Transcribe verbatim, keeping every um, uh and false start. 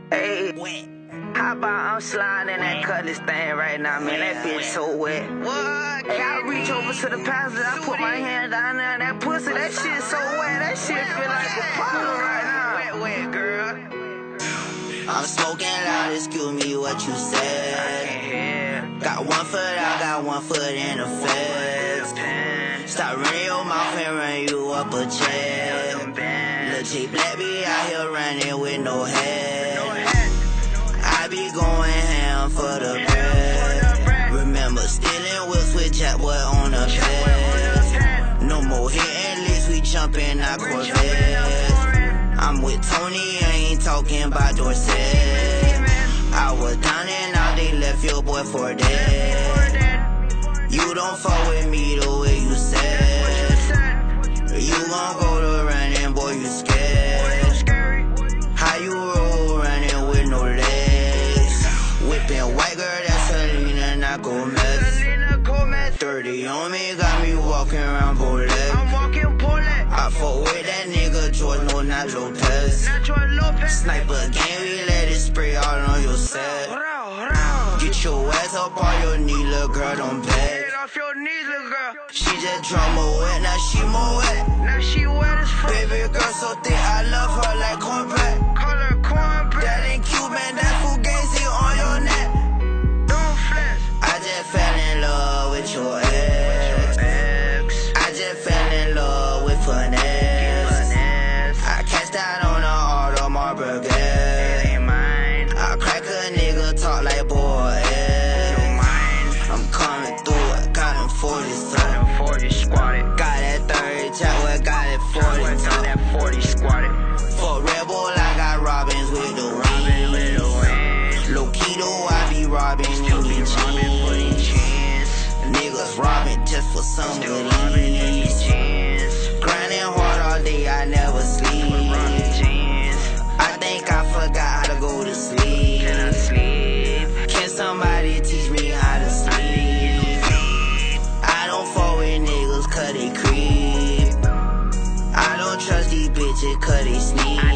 Hey, how about I'm sliding in that cutlass thing right now, man? That bitch so wet. What? Hey, I reach over to the passenger, I put my hand down there, and that pussy, that shit so wet. That shit feel like a puddle right now. Wet, wet, girl. I'm smoking loud, excuse me what you said. Got one foot out, got one foot in the fence. Stop running your mouth and run you up a check. Lil' J Black be out here running with no head. I be going ham for the bread. Remember stealing whips with Jackboy on the bed. No more hitting licks, we jumping out Corvette. I'm with Tony, I ain't talking about Dorset. I was down and out, they left your boy for dead. You don't fuck with me the way you said. You gon' go to running, boy, you scared. How you roll running with no legs? Whipping white girl, that's Selena, not Gomez. thirty on me, got me walking around Bolex. I fuck with that nigga George, no, not Lopez. Sniper game, we let it spray all on your set. Get your ass up on your knee, little girl, don't beg. She just drama wet, now she more wet. Now she wet as fuck. Baby girl so thick, I love her like cornbread. Call her cornbread. That ain't Cuban, that Fugazi on your neck. Don't flex. I just fell in love with your ex. I just fell in love with finesse. I cashed out on the Audemars Brigade. It ain't mine. I crack a nigga, talk like boy. I'm coming through, I got them forties up. forty squatted. Got that thirty Jackboy, got that forty Got that forty squatted. For Red Bull, I got Robins with the wind. Low key though, I be robbing in these jeans. Niggas robbing just for some goodies. Grinding hard all day, I never sleep. I think I forgot how to go to sleep. Can somebody teach me how to sleep? I don't fuck with niggas cause they creep. I don't trust these bitches cause they sneak.